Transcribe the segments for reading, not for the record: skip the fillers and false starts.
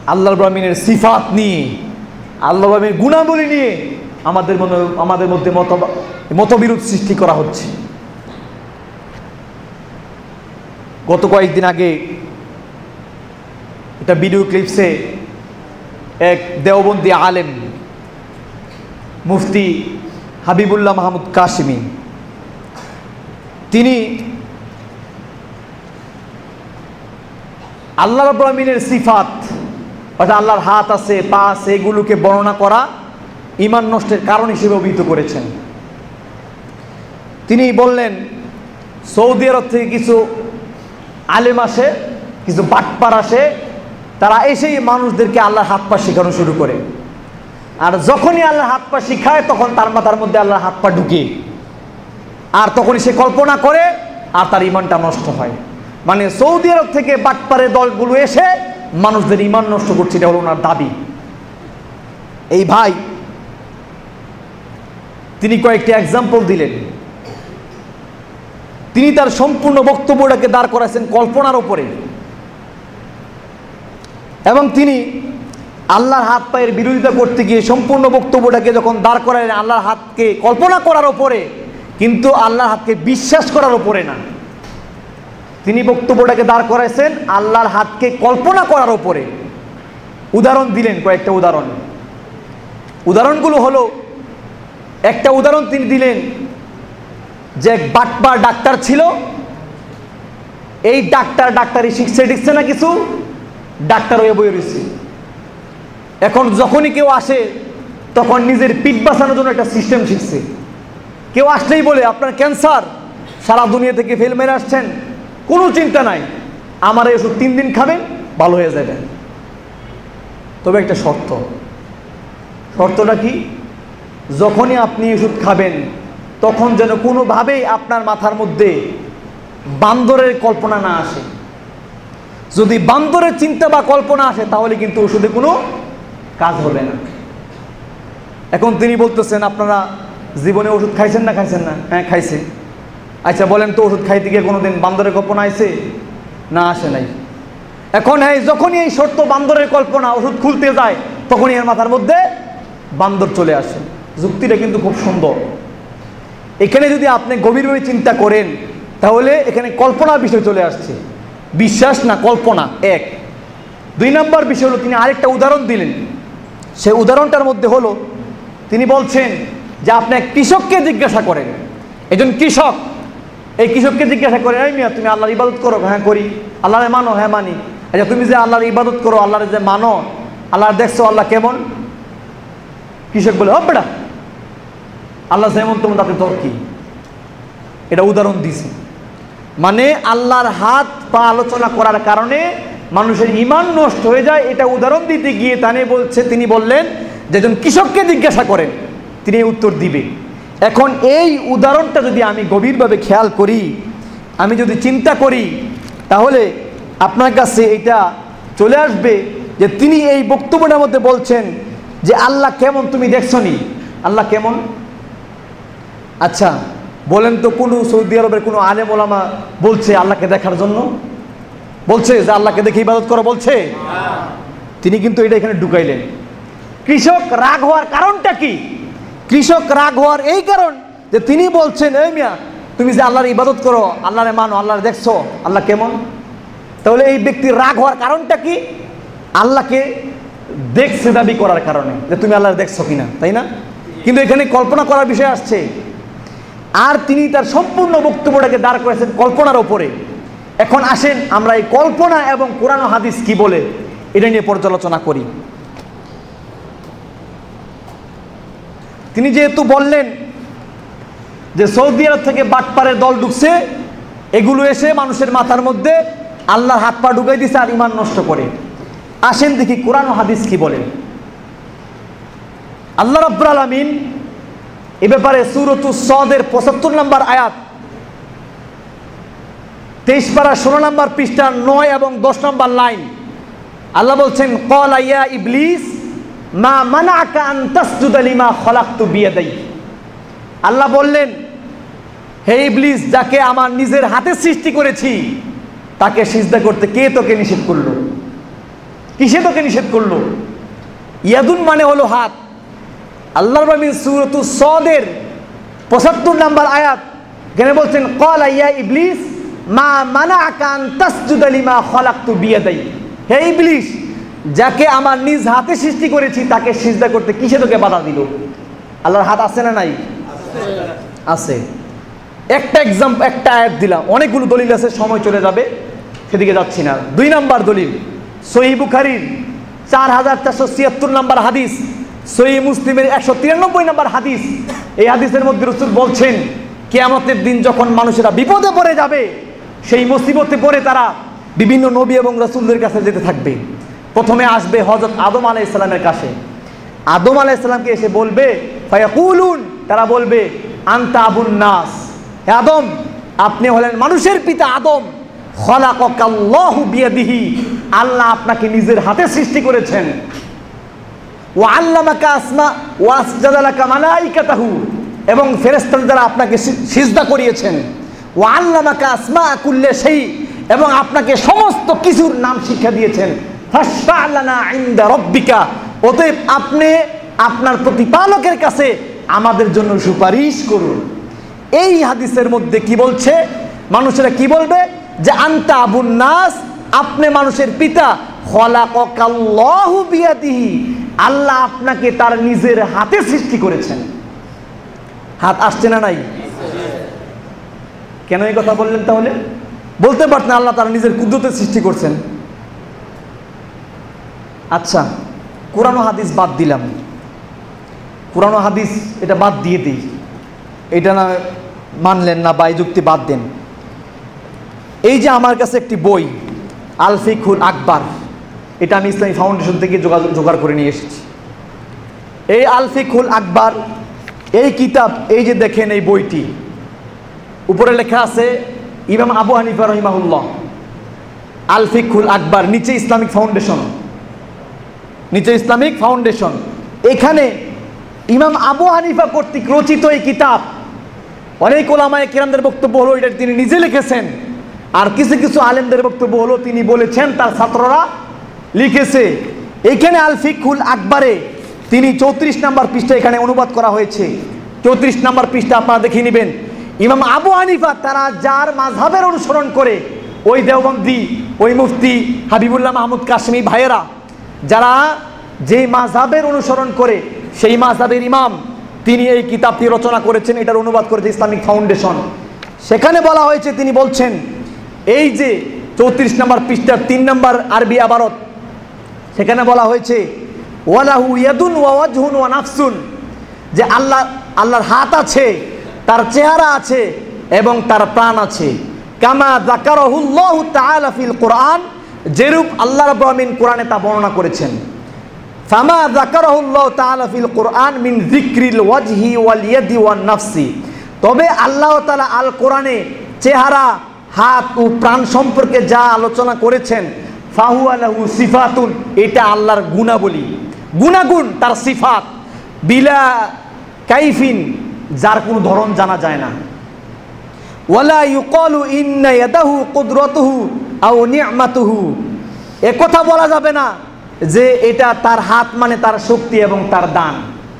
আল্লাহ রাব্বুল আলামিনের সিফাত নিয়ে, আল্লাহ রাব্বুল আলামিনের গুণাবলী নিয়ে আমাদের মধ্যে মতবিরোধ সৃষ্টি করা হচ্ছে। গত কয়েকদিন আগে একটা ভিডিও ক্লিপসে এক দেওবন্দি আলেম মুফতি হাবিবুল্লাহ মাহমুদ কাশিমি, তিনি আল্লাহ রাব্বুল আলামিনের সিফাত অর্থাৎ আল্লাহর হাত আছে, পা আছে, এগুলোকে বর্ণনা করা ঈমান নষ্টের কারণ হিসেবে অভিহিত করেছেন। তিনি বললেন, সৌদি আরব থেকে কিছু আলেম আসে, কিছু বাটপার আসে, তারা এসেই মানুষদেরকে আল্লাহর হাত পা শেখানো শুরু করে। আর যখনই আল্লাহর হাত পা শিখায় তখন তার মাথার মধ্যে আল্লাহর হাত পা ঢুকে, আর তখনই সে কল্পনা করে আর তার ঈমানটা নষ্ট হয়। মানে সৌদি আরব থেকে বাটপারের দলগুলো এসে মানুষদের ঈমান নষ্ট করছে, এটা হলো ওনার দাবি। এই ভাই তিনি কয়েকটি এক্সাম্পল দিলেন। তিনি তার সম্পূর্ণ বক্তব্যটাকে দাঁড় করাইছেন কল্পনার উপরে, এবং তিনি আল্লাহর হাত পায়ের বিরোধিতা করতে গিয়ে সম্পূর্ণ বক্তব্যটাকে যখন দাঁড় করালেন আল্লাহর হাতকে কল্পনা করার উপরে, কিন্তু আল্লাহর হাতকে বিশ্বাস করার উপরে না। তিনি বক্তব্যটাকে দাঁড় করাইছেন আল্লাহর হাতকে কল্পনা করার উপরে। উদাহরণ দিলেন কয়েকটা উদাহরণগুলো হলো, একটা উদাহরণ তিনি দিলেন যে এক বাটপার ডাক্তার ছিল। এই ডাক্তারি শিখছে না কিছু, ডাক্তার হয়ে বয়ে রয়েছে। এখন যখনই কেউ আসে তখন নিজের পিঠ বাঁচানোর জন্য একটা সিস্টেম শিখছে। কেউ আসলেই বলে আপনার ক্যান্সার, সারা দুনিয়া থেকে ফেল মেরে আসছেন, কোনো চিন্তা নাই, আমার এই ওষুধ 3 দিন খাবেন ভালো হয়ে যাবেন। তবে একটা শর্তটা কি, যখনই আপনি ওষুধ খাবেন তখন যেন কোনোভাবেই আপনার মাথার মধ্যে বান্দরের কল্পনা না আসে। যদি বান্দরের চিন্তা বা কল্পনা আসে তাহলে কিন্তু ওষুধে কোনো কাজ হবে না। এখন তিনি বলতেছেন আপনারা জীবনে ওষুধ খাইছেন না? হ্যাঁ খাইছে। আচ্ছা বলেন তো, ওষুধ খাইতে গিয়ে কোনোদিন বান্দরের কল্পনা আইছে? না, আসে নাই। এখন যখনই এই শর্ত বান্দরের কল্পনা, ওষুধ খুলতে যায় তখনই এর মাথার মধ্যে বান্দর চলে আসে। যুক্তিটা কিন্তু খুব সুন্দর। এখানে যদি আপনি গভীরভাবে চিন্তা করেন তাহলে এখানে কল্পনার বিষয় চলে আসছে, বিশ্বাস না কল্পনা। 1 2 নম্বর বিষয় হলো তিনি আরেকটা উদাহরণ দিলেন। সেই উদাহরণটার মধ্যে হলো তিনি বলছেন যে আপনি এক কৃষককে জিজ্ঞাসা করেন, একজন কৃষক, এই কৃষককে জিজ্ঞাসা করেন, এই মিয়া তুমি আল্লাহর ইবাদত করো? হ্যাঁ করি। আল্লাহরে মানো? হ্যাঁ মানি। আচ্ছা তুমি যে আল্লাহর ইবাদত করো, আল্লাহরে যে মানো, আল্লাহর দেখছো আল্লাহ কেমন? কৃষক বলে ও বেটা, আল্লাহ যেমন তেমন, তাতে তোর কি? এটা উদাহরণ দিছি। মানে আল্লাহর হাত পা আলোচনা করার কারণে মানুষের ঈমান নষ্ট হয়ে যায়, এটা উদাহরণ দিতে গিয়ে তিনি বললেন যে একজন কৃষককে জিজ্ঞাসা করেন, তিনি উত্তর দিবে। এখন এই উদাহরণটা যদি আমি গভীরভাবে খেয়াল করি, আমি যদি চিন্তা করি, তাহলে আপনার কাছে এটা চলে আসবে যে তিনি এই বক্তব্যটার মধ্যে বলছেন যে আল্লাহ কেমন তুমি দেখছো নি? আল্লাহ কেমন? আচ্ছা বলেন তো, কোনো সৌদি আরবের কোনো আলেম ওলামা বলছে আল্লাহকে দেখার জন্য? বলছে যে আল্লাহকে দেখে ইবাদত করো বলছে? তিনি কিন্তু এটা এখানে ঢুকাইলেন। কৃষক রাগ হওয়ার কারণটা কি? কৃষক রাগ হওয়ার এই কারণ যে তিনি বলছেন, এই মিয়া তুমি যে আল্লাহর ইবাদত করো, আল্লাহরে মানো, আল্লাহরে দেখছো, আল্লাহ কেমন? তাহলে এই ব্যক্তির রাগ হওয়ার কারণটা কি? আল্লাহকে দেখছে দাবি করার কারণে, যে তুমি আল্লাহরে দেখছো কিনা, তাই না? কিন্তু এখানে কল্পনা করার বিষয় আসছে, আর তিনি তার সম্পূর্ণ বক্তব্যটাকে দাঁড় করেছেন কল্পনার ওপরে। এখন আসেন আমরা এই কল্পনা এবং কোরআন ও হাদিস কি বলে এটা নিয়ে পর্যালোচনা করি। তিনি যেহেতু বললেন যে সৌদি আরব থেকে বাটপারের দল ঢুকছে, এগুলো এসে মানুষের মাথার মধ্যে আল্লাহর হাত পা ঢুকাই দিছে আর ঈমান নষ্ট করে। আসেন দেখি কোরআন ও হাদিস কি বলেন। আল্লাহ রাব্বুল আলামিন এ ব্যাপারে সূরাতুস সদের 75 নম্বর আয়াত, 23 পারা 16 নম্বর পৃষ্ঠা 9 এবং 10 নম্বর লাইন, আল্লাহ বলছেন, ক্বালা ইয়া ইবলিস মা মানাআকা আন তাসজুদা লিমা খালাকতু বিয়াদাই। আল্লাহ বললেন, হে ইবলিস, যাকে আমার নিজের হাতে সৃষ্টি করেছি তাকে সিজদা করতে কে তোকে নিষেধ করলো? কিসে তোকে নিষেধ করলো? ইয়াদুন মানে হলো হাত। আল্লাহর রাব্বুল সূরাতুস সদের 75 নম্বর আয়াত এখানে বলছেন ক্বালা ইয়া ইবলিস মা মানাআকা আন তাসজুদা লিমা খালাকতু বিয়াদাই। হে ইবলিস, যাকে আমার নিজ হাতে সৃষ্টি করেছি তাকে সিজদা করতে কিসে তোকে বাধা দিল? আল্লাহর হাত আছে না নাই? আছে। একটা একটা আয়াত দিলাম, অনেকগুলো দলিল আছে, সময় চলে যাবে, সেদিকে যাচ্ছি না। 2 নম্বর দলিল সহিহ বুখারীর 4476 নম্বর হাদিস, সহিহ মুসলিমের 193 নম্বর হাদিস। এই হাদিসের মধ্যে রাসূল বলছেন কিয়ামতের দিন যখন মানুষেরা বিপদে পড়ে যাবে, সেই মুসিবতে পড়ে তারা বিভিন্ন নবী এবং রাসূলদের কাছে যেতে থাকবে। প্রথমে আসবে হযরত আদম আলাইহিস সালামের কাছে। আদম আলাইহিস সালামকে এসে বলবে ফায়াকুলুন, তারা বলবে আনতা আবুন নাস, হে আদম আপনি হলেন মানুষের পিতা আদম। খলাকাল্লাহু বিয়াদিহি, আল্লাহ আপনাকে নিজের হাতে সৃষ্টি করেছেন। ওয়া আল্লামাকা আসমা ওয়া আসজাদা লাকা মালাইকাতাহু, এবং ফেরেশতারা দ্বারা আপনাকে সিজদা করিয়েছেন। ওয়া আল্লামাকা আসমা কুল্লি শাই, এবং আপনাকে সমস্ত কিছুর নাম শিক্ষা দিয়েছেন। ফাশফা লানা ইনদা রাব্বিকা, অতএব আপনি আপনার প্রতিপালকের কাছে আমাদের জন্য সুপারিশ করুন। এই হাদিসের মধ্যে কি বলছে? মানুষেরা কি বলবে যে আনতা আবুন নাস, আপনি মানুষের পিতা। খলাকাল্লাহু বিয়াদিহি, আল্লাহ আপনাকে তার নিজের হাতে সৃষ্টি করেছেন। হাত আসছে না নাই? কেন এই কথা বললেন? তাহলে বলতে পারতেন আল্লাহ তার নিজের কুদরতে সৃষ্টি করছেন। আচ্ছা, কোরআন ও হাদিস বাদ দিলাম, কোরআন ও হাদিস এটা বাদ দিয়ে দিই, এটা না মানলেন না বা এই যুক্তি বাদ দেন। এই যে আমার কাছে একটি বই আল ফিকহুল আকবার, এটা আমি ইসলামী ফাউন্ডেশন থেকে জোগাড় করে নিয়ে এসেছি। এই আল ফিকহুল আকবার এই কিতাব, এই যে দেখেন এই বইটি, উপরে লেখা আছে ইমাম আবু হানিফা রহিমাহুল্লাহ, আল ফিকহুল আকবার, নিচে ইসলামিক ফাউন্ডেশন, নিচে ইসলামিক ফাউন্ডেশন। এখানে ইমাম আবু হানিফা কর্তৃক রচিত এই কিতাব, অনেক ওলামায়ে কিরামদের বক্তব্য হলো এটা তিনি নিজে লিখেছেন, আর কিছু কিছু আলেমদের বক্তব্য হলো তিনি বলেছেন তার ছাত্ররা লিখেছে। এইখানে আল ফিকহুল আকবারে তিনি 34 নম্বর পৃষ্ঠা এখানে অনুবাদ করা হয়েছে। 34 নম্বর পৃষ্ঠা আপনারা দেখে নেবেন। ইমাম আবু হানিফা তারা যার মাযহাবের অনুসরণ করে, ওই দেওবন্দি, ওই মুফতি হাবিবুল্লাহ মাহমুদ কাশমি ভাইয়েরা যারা যেই মাযহাবের অনুসরণ করে, সেই মাযহাবের ইমাম তিনি এই কিতাবটি রচনা করেছেন, এটার অনুবাদ করেছে ইসলামিক ফাউন্ডেশন। সেখানে বলা হয়েছে, তিনি বলছেন এই যে 34 নম্বর পৃষ্ঠার 3 নম্বর আরবি আবারত, সেখানে বলা হয়েছে ওয়ালাহু ইয়াদুন ওয়া ওয়াজহুন ওয়া নাফসুন, যে আল্লাহর হাত আছে, তার চেহারা আছে এবং তার প্রাণ আছে। কামা যাকারাহুল্লাহু তাআলা ফিল কোরআন, যেরূপ আল্লাহ রাব্বুল আলামিন কোরআনে তা বর্ণনা করেছেন। ফামা যাকারাহুল্লাহু তাআলা ফিল কোরআন মিন যিকরিল ওয়াজহি ওয়াল ইয়াদি ওয়ান নাফসি, তবে আল্লাহ তাআলা আল কোরআনে চেহারা, হাত ও প্রাণ সম্পর্কে যা আলোচনা করেছেন, ফাহুয়া লাহু সিফাতুন, এটা আল্লাহর গুণাবলী, গুণাগুণ, তার সিফাত, বিলা কাইফিন, যার কোনো ধরন জানা যায় না। ওয়ালা ইউকালু ইন্না ইয়াদাহু কুদরাতুহু আও নি'মাতুহু, এ কথা বলা যাবে না যে এটা তার হাত মানে তার শক্তি এবং তার দান।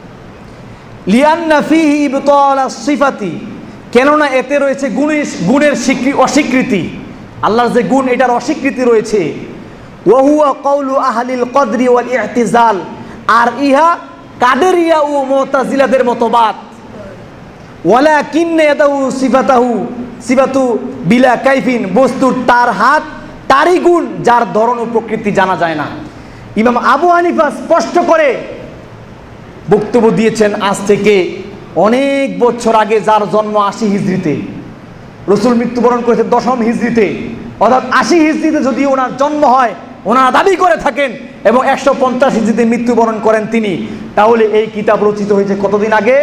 লিআন্না ফীহি ইবতাল সিফাতি, কেননা এতে রয়েছে গুণের অস্বীকৃতি, আল্লাহর যে গুণ এটার অস্বীকৃতি রয়েছে। ওয়া হুয়া কাউলু আহলিল কদরি ওয়াল ইহতিজাল, আর ইহা কাদেরিয়া ও মুতাজিলাদের মতবাদ। ওয়ালাকিন্না ইয়াদাহু সিফাতু বিলা কাইফিন, বস্তুর তার হাত তারই গুণ যার ধরন ও প্রকৃতি জানা যায় না। ইমাম আবু হানিফা স্পষ্ট করে বক্তব্য দিয়েছেন আজ থেকে অনেক বছর আগে, যার জন্ম 80 হিজরিতে, রসুল মৃত্যুবরণ করেছেন 10ম হিজরিতে, অর্থাৎ 80 হিজরিতে যদি ওনার জন্ম হয়, ওনারা দাবি করে থাকেন, এবং 150 হিজরিতে মৃত্যুবরণ করেন তিনি, তাহলে এই কিতাব রচিত হয়েছে কতদিন আগে?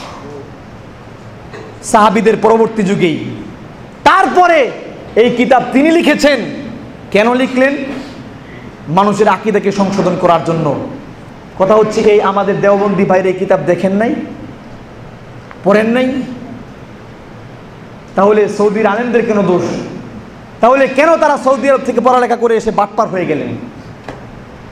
সাহাবীদের পরবর্তী যুগেই। তারপরে এই কিতাব তিনি লিখেছেন। কেন লিখলেন? মানুষের আকীদাকে সংশোধন করার জন্য। কথা হচ্ছে এই আমাদের দেওবন্দি ভাইয়ের এই কিতাব দেখেন নাই, পড়েন নাই, তাহলে সৌদির আলেমদের কেন দোষ? তাহলে কেন তারা সৌদি আরব থেকে পড়ালেখা করে এসে বাটপার হয়ে গেলেন?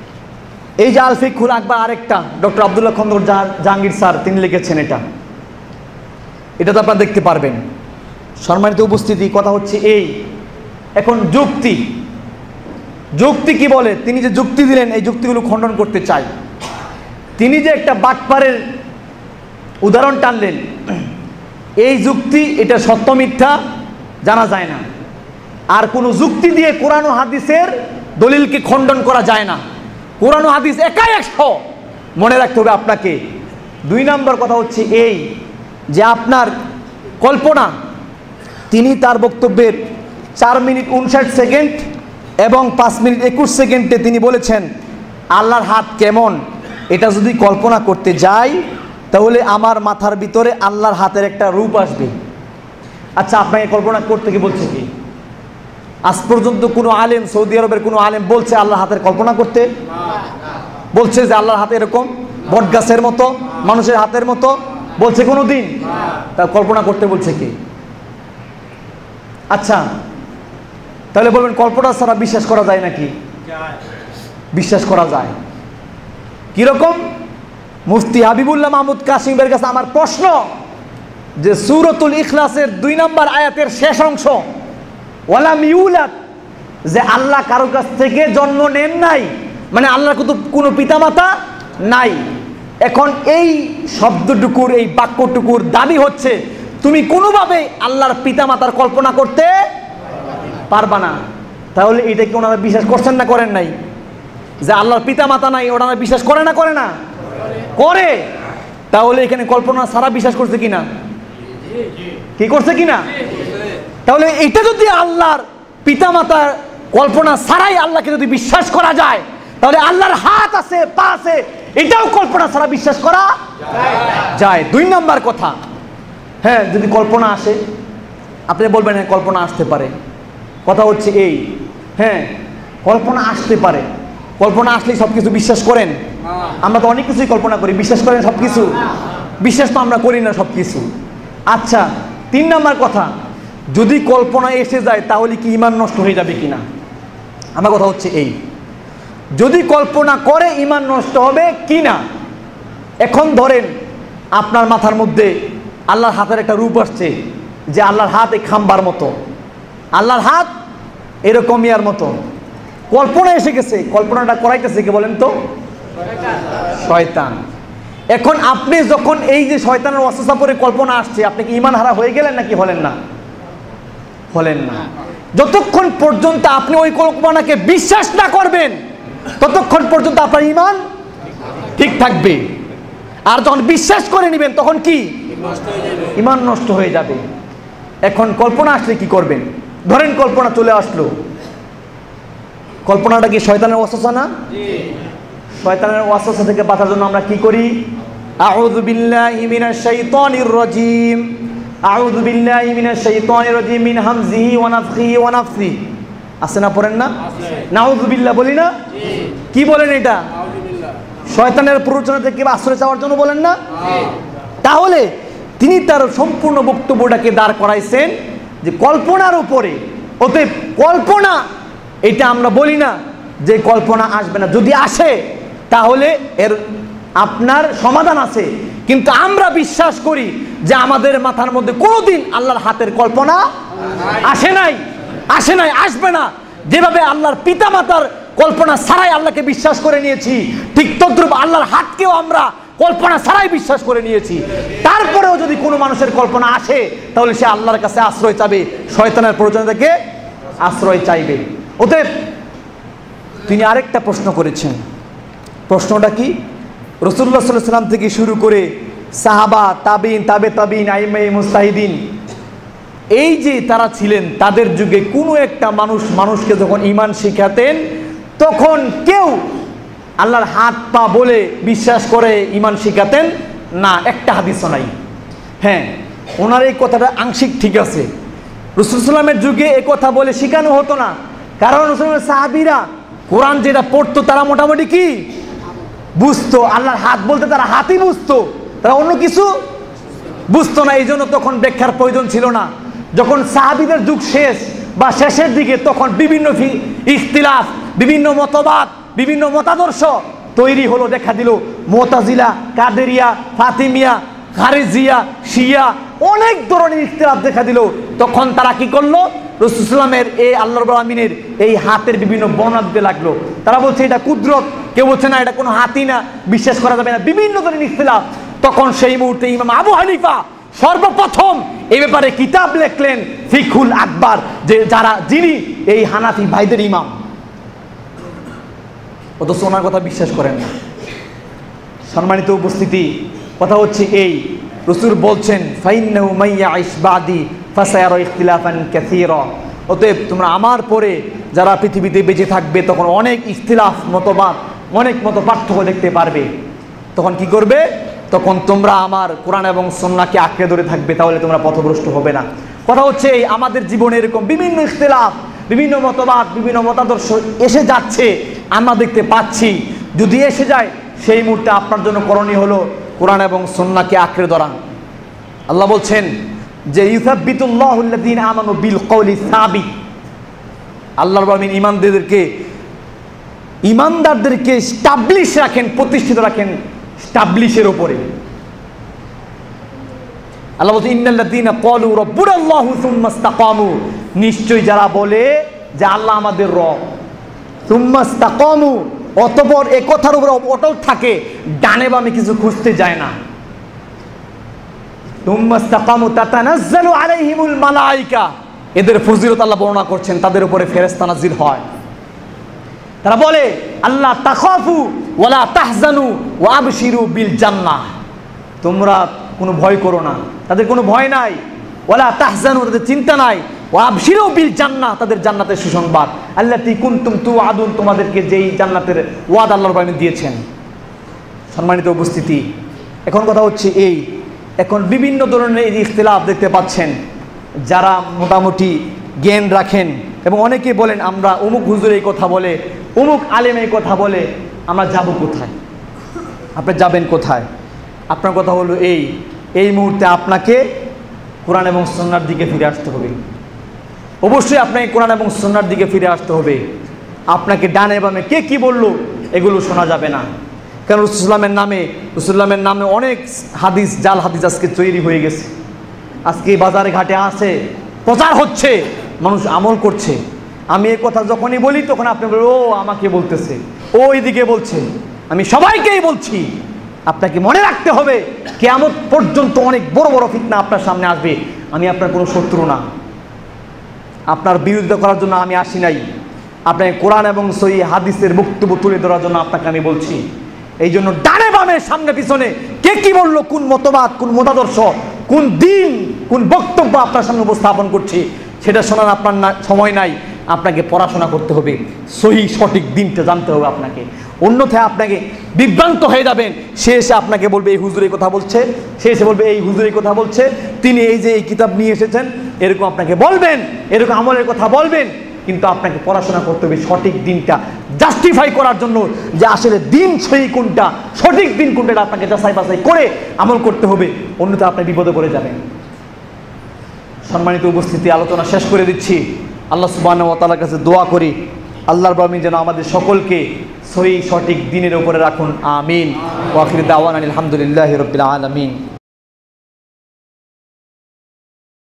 এই যে আল ফিকহুল আকবার, আরেকটা ডক্টর আব্দুল্লাহ খন্দকার জাহাঙ্গীর স্যার তিনি লিখেছেন, এটা তো আপনারা দেখতে পারবেন। সম্মানিত উপস্থিতি, কথা হচ্ছে এই, এখন যুক্তি কি বলে, তিনি যে যুক্তি দিলেন এই যুক্তিগুলো খণ্ডন করতে চাই। তিনি যে একটা বাটপারের উদাহরণ টানলেন, এই যুক্তি এটা সত্য মিথ্যা জানা যায় না। আর কোনো যুক্তি দিয়ে কোরআন ও হাদিসের দলিলকে খণ্ডন করা যায় না। কোরআন ও হাদিস একাই 100, মনে রাখতে হবে আপনাকে। 2 নম্বর কথা হচ্ছে এই যে আপনার কল্পনা, তিনি তার বক্তব্যের 4 মিনিট 59 সেকেন্ড এবং 5 মিনিট 21 সেকেন্ডে তিনি বলেছেন আল্লাহর হাত কেমন, এটা যদি কল্পনা করতে যাই তাহলে আমার মাথার ভিতরে আল্লাহর হাতের একটা রূপ আসবে। আচ্ছা, আপনাকে কল্পনা করতে কি বলছে কি? আজ পর্যন্ত কোনো আলেম, সৌদি আরবের কোনো আলেম বলছে আল্লাহর হাতের কল্পনা করতে? বলছে যে আল্লাহর হাতে এরকম বটগাছের মতো, মানুষের হাতের মতো বলছে কোনো দিন? তা কল্পনা করতে বলছে কি? আচ্ছা, তাহলে বলবেন কল্পনা ছাড়া বিশ্বাস করা যায় নাকি? বিশ্বাস করা যায়। কিরকম? মুফতি হাবিবুল্লাহ মাহমুদ কাশিমের কাছে আমার প্রশ্ন যে সূরাতুল ইখলাসের 2 নম্বর আয়াতের শেষ অংশ ওয়ালাম ইউলাদ, যে আল্লাহ কারো কাছ থেকে জন্ম নেন নাই, মানে আল্লাহর কোনো পিতামাতা নাই। এখন এই শব্দটুকুর, এই বাক্যটুকুর দাবি হচ্ছে তুমি কোনোভাবে আল্লাহর পিতামাতার কল্পনা করতে পারবা না। তাহলে এটা কি ওনারা বিশ্বাস করছেন না করেন নাই? যে আল্লাহর পিতামাতা নাই, ওনারা বিশ্বাস করে না করে না? করে। তাহলে এখানে কল্পনা ছাড়া বিশ্বাস করছে কিনা? কি করছে কিনা? তাহলে এটা যদি আল্লাহর পিতামাতার কল্পনা ছাড়াই আল্লাহকে যদি বিশ্বাস করা যায়, তাহলে আল্লাহর হাত আছে, পা আছে, এটাও কল্পনা ছাড়া বিশ্বাস করা যায়। 2 নম্বর কথা, হ্যাঁ, যদি কল্পনা আসে, আপনি বলবেন হ্যাঁ কল্পনা আসতে পারে। কথা হচ্ছে এই, হ্যাঁ কল্পনা আসতে পারে। কল্পনা আসলেই সব কিছু বিশ্বাস করেন? আমরা তো অনেক কিছুই কল্পনা করি, বিশ্বাস করেন সব কিছু? বিশ্বাস তো আমরা করি না সব কিছু। আচ্ছা, 3 নম্বর কথা, যদি কল্পনা এসে যায় তাহলে কি ঈমান নষ্ট হয়ে যাবে কিনা? আমার কথা হচ্ছে এই, যদি কল্পনা করে ঈমান নষ্ট হবে কিনা। এখন ধরেন আপনার মাথার মধ্যে আল্লাহর হাতের একটা রূপ আসছে, যে আল্লাহর হাত এই খাম্বার মতো, আল্লাহর হাত এরকম ইয়ার মতো, কল্পনা এসে গেছে। কল্পনাটা করাইতেছে কে বলেন তো? শয়তান। এখন আপনি যখন এই যে শয়তানের ওয়াসওয়াসা পরে কল্পনা আসছে, আপনি কি ঈমান হারা হয়ে গেলেন নাকি হলেন না? হলেন না। যতক্ষণ পর্যন্ত আপনি ওই কল্পনাকে বিশ্বাস না করবেন ততক্ষণ পর্যন্ত আপনার ঈমান ঠিক থাকবে। আর যখন বিশ্বাস করে নেবেন তখন কি? ঈমান নষ্ট হয়ে যাবে। এখন কল্পনা আসলে কি করবেন? ধরেন কল্পনা চলে আসলো, কল্পনাটা কি শয়তানের ওয়াসওয়াসা না? শয়তানের ওয়াসওয়াসা থেকে বাঁচার জন্য আমরা কি করি? আউযু বিল্লাহি মিনাশ শাইতানির রাজীম, আউযু বিল্লাহি মিনাশ শাইতানির রাজীম মিন হামজিহি ওয়া নাফখিহি ওয়া নাফসি। আছে না? পড়েন না? নাউযু বিল্লাহ বলি না? কি বলেন এটা? শয়তানের প্ররোচনা থেকে আশ্রয় চাওয়ার জন্য বলেন না? তাহলে তিনি তার সম্পূর্ণ বক্তব্যটাকে দাঁড় করাইছেন যে কল্পনার উপরে। অতএব কল্পনা এটা আমরা বলি না যে কল্পনা আসবে না, যদি আসে তাহলে এর আপনার সমাধান আছে। কিন্তু আমরা বিশ্বাস করি যে আমাদের মাথার মধ্যে কোনোদিন আল্লাহর হাতের কল্পনা আসে নাই, আসবে না। যেভাবে আল্লাহর পিতামাতার কল্পনা ছাড়াই আল্লাহকে বিশ্বাস করে নিয়েছি, ঠিক তদ্রূপ আল্লাহর হাতকেও আমরা কল্পনা ছাড়াই বিশ্বাস করে নিয়েছি। তারপরেও যদি কোনো মানুষের কল্পনা আসে তাহলে সে আল্লাহর কাছে আশ্রয় চাবে, শয়তানের প্ররোচনা থেকে আশ্রয় চাইবে। অতএব তিনি আরেকটা প্রশ্ন করেছেন। প্রশ্নটা কি? রাসূলুল্লাহ সাল্লাল্লাহু আলাইহি ওয়াসাল্লাম থেকে শুরু করে সাহাবা, তাবিন, তাবে তাবিন, আইম্মায়ে মুজতাহিদিন, এই যে তারা ছিলেন, তাদের যুগে কোনো একটা মানুষকে যখন ঈমান শিখাতেন তখন কেউ আল্লাহর হাত পা বলে বিশ্বাস করে ঈমান শিখাতেন না, একটা হাদিসও নাই। হ্যাঁ, ওনার এই কথাটা আংশিক ঠিক আছে। রাসূলুল্লাহ সাল্লাল্লাহু আলাইহি ওয়াসাল্লামের যুগে এই কথা বলে শেখানো হতো না, কারণ রাসূলুল্লাহ সাহাবীরা কোরআন যেটা পড়তো তারা মোটামুটি কি বুঝতো, আল্লাহর হাত বলতে তারা হাতই বুঝতো, তারা অন্য কিছু বুঝতো না। এই জন্য তখন ব্যাখ্যার প্রয়োজন ছিল না। যখন সাহাবীদের যুগ শেষ বা শেষের দিকে তখন বিভিন্ন ইখতিলাফ, বিভিন্ন মতবাদ, বিভিন্ন মতাদর্শ তৈরি হলো, দেখা দিল মুতাজিলা, কাদেরিয়া, ফাতিমিয়া, খারিজিয়া, শিয়া, অনেক ধরনের ইখতিলাফ দেখা দিল। তখন তারা কি করলো? রাসূল সাল্লামের এই আল্লাহ রাব্বুল আমিনের এই হাতের বিভিন্ন বর্ণনা দিতে লাগলো। তারা বলছে এটা কুদরত, কেউ বলছে না এটা কোনো হাতই না, বিশ্বাস করা যাবে না, বিভিন্ন ধরনের ইখতিলাফ। তখন সেই মুহূর্তে ইমাম আবু হানিফা সর্বপ্রথম এই ব্যাপারে কিতাব লিখলেন, ফিকহুল আকবার, যিনি এই হানাফি ভাইদের ইমাম, অথচ ওনার কথা বিশ্বাস করেন না। সম্মানিত উপস্থিতি, কথা হচ্ছে এই, রাসূল বলছেন ফাইন্নাহু মাইয়াইশ বাদি ফাসায়ারা ইখতিলাফান কাসীরা, অতএব তোমরা আমার পরে যারা পৃথিবীতে বেঁচে থাকবে তখন অনেক ইখতিলাফ, মতবাদ, অনেক মত পার্থক্য দেখতে পারবে। তখন কি করবে? তখন তোমরা আমার কোরআন এবং সুন্নাহকে আঁকড়ে ধরে থাকবে, তাহলে তোমরা পথভ্রষ্ট হবে না। কথা হচ্ছে এই, আমাদের জীবনে এরকম বিভিন্ন ইখতিলাফ, বিভিন্ন মতবাদ, বিভিন্ন মতাদর্শ এসে যাচ্ছে, আমরা দেখতে পাচ্ছি। যদি এসে যায়, সেই মুহূর্তে আপনার জন্য করণীয় হলো কোরআন এবং সুন্নাহকে আঁকড়ে ধরা। আল্লাহ বলছেন যে ইউসাব্বিতুল্লাহু আল্লাযীনা আমানু বিল কওলি সাবিত, আল্লাহ রাব্বুল আমিন ইমানদারদেরকে স্টাবলিশ রাখেন, প্রতিষ্ঠিত রাখেন স্টাবলিশের উপরে। আল্লাহ বলছেন ইন্নাল্লাযীনা ক্বালু রাব্বুনাল্লাহু সুম্মা ইসতাকামু, নিশ্চয়ই যারা বলে যে আল্লাহ আমাদের রব, সুম্মা ইসতাকামু, অতঃপর এ কথার উপর অটল থাকে, ডানে বামে কিছু খুঁজতে যায় না। সুম্মা ইসতাকামু তাতানাজ্জালু আলাইহিমুল মালায়েকা, এদের ফজিলত আল্লাহ বর্ণনা করছেন, তাদের উপরে ফেরেশতা নাজিল হয়। তারা বলে আল্লাহ তাখাফু ওয়ালা তাহজানু ওয়া আবশিরু বিল জান্নাহ, তোমরা কোনো ভয় করো না, তাদের কোনো ভয় নাই, ওয়ালা তাহজানু, তাদের চিন্তা নাই, ওয়া আবশিরু বিল জান্নাহ, তাদের জান্নাতের সুসংবাদ, আল্লাতী কুনতুম তুআদুন, তোমাদেরকে যেই জান্নাতের ওয়াদা আল্লাহ রাব্বুল আমিন দিয়েছেন। সম্মানিত উপস্থিতি, এখন কথা হচ্ছে এই, এখন বিভিন্ন ধরনের এই ইখতিলাফ দেখতে পাচ্ছেন, যারা মোটামুটি জ্ঞান রাখেন এবং অনেকেই বলেন আমরা অমুক হুজুর এই কথা বলে, অমুক আলেম এই কথা বলে, আমরা যাব কোথায়? আপনি যাবেন কোথায়? আপনার কথা হলো এই মুহূর্তে আপনাকে কোরআন এবং সুন্নাহর দিকে ফিরে আসতে হবে। অবশ্যই আপনাকে কোরআন এবং সুন্নাহর দিকে ফিরে আসতে হবে। আপনাকে ডানে বামে কে কি বললো এগুলো শোনা যাবে না। কারণ রাসূলুল্লাহের নামে অনেক হাদিস, জাল হাদিস আজকে তৈরি হয়ে গেছে। আজকে বাজারে ঘাটে আসে, প্রচার হচ্ছে, মানুষ আমল করছে। আমি এই কথা যখনই বলি তখন আপনি বলেন ও আমাকে বলতেছে, ও এদিকে বলছে। আমি সবাইকেই বলছি, আপনাকে মনে রাখতে হবে কিয়ামত পর্যন্ত অনেক বড় বড় ফিতনা আপনার সামনে আসবে। আমি আপনার কোনো শত্রু না, আপনার বিরোধিতা করার জন্য আমি আসি নাই, আপনাকে কোরআন এবং সহিহ হাদিসের বক্তব্য তুলে ধরার জন্য আপনাকে আমি বলছি। এই জন্য ডানে বামে সামনে পিছনে কে কি বললো, কোন মতবাদ, কোন মতাদর্শ, কোন দিন, কোন বক্তব্য আপনার সামনে উপস্থাপন করছি, সেটা শোনার আপনার সময় নাই। আপনাকে পড়াশোনা করতে হবে, সহিহ সঠিক দিনটা জানতে হবে আপনাকে, অন্যথায় আপনাকে বিভ্রান্ত হয়ে যাবেন। সে এসে আপনাকে বলবে এই হুজুর এই কথা বলছে, সে এসে বলবে এই হুজুর এই কথা বলছে, তিনি এই যে এই কিতাব নিয়ে এসেছেন, এরকম আপনাকে বলবেন, এরকম আমলের কথা বলবেন। কিন্তু আপনাকে পড়াশোনা করতে হবে সঠিক দিনটা জাস্টিফাই করার জন্য, যে আসলে দিন সহি কোনটা, সঠিক দিন কোনটা, আপনাকে যাচাই বাছাই করে আমল করতে হবে, অন্যথায় আপনি বিপদে পড়ে যাবেন। সম্মানিত উপস্থিতি, আলোচনা শেষ করে দিচ্ছি। আল্লাহ সুবহানাহু ওয়া তাআলার কাছে দোয়া করি, আল্লাহর রাব্বুল আমিন যেন আমাদের সকলকে সহি সঠিক দিনের উপরে রাখুন। আমিন। ওয়া আখিরু দাওয়ানা আলহামদুলিল্লাহি রাব্বিল আলামিন।